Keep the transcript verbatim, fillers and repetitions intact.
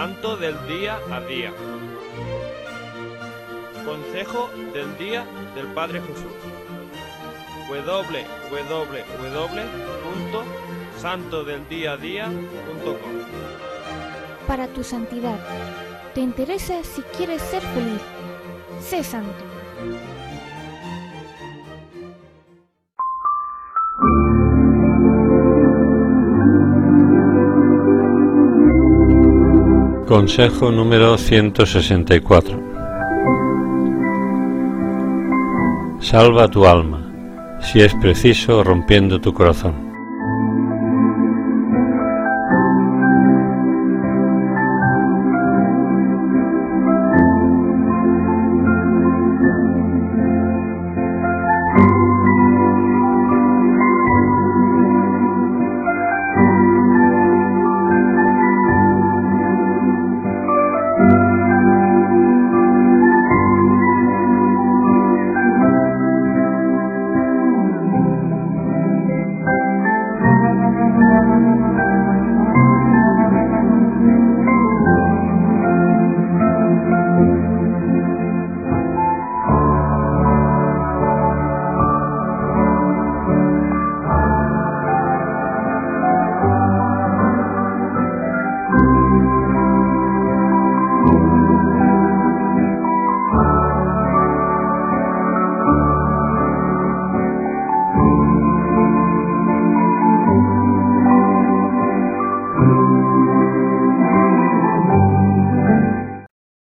Santo del día a día. Consejo del día del Padre Jesús. doble u doble u doble u punto santo del día a día punto com. Para tu santidad. ¿Te interesa si quieres ser feliz? Sé santo. Consejo número ciento sesenta y cuatro. Salva tu alma, si es preciso, rompiendo tu corazón.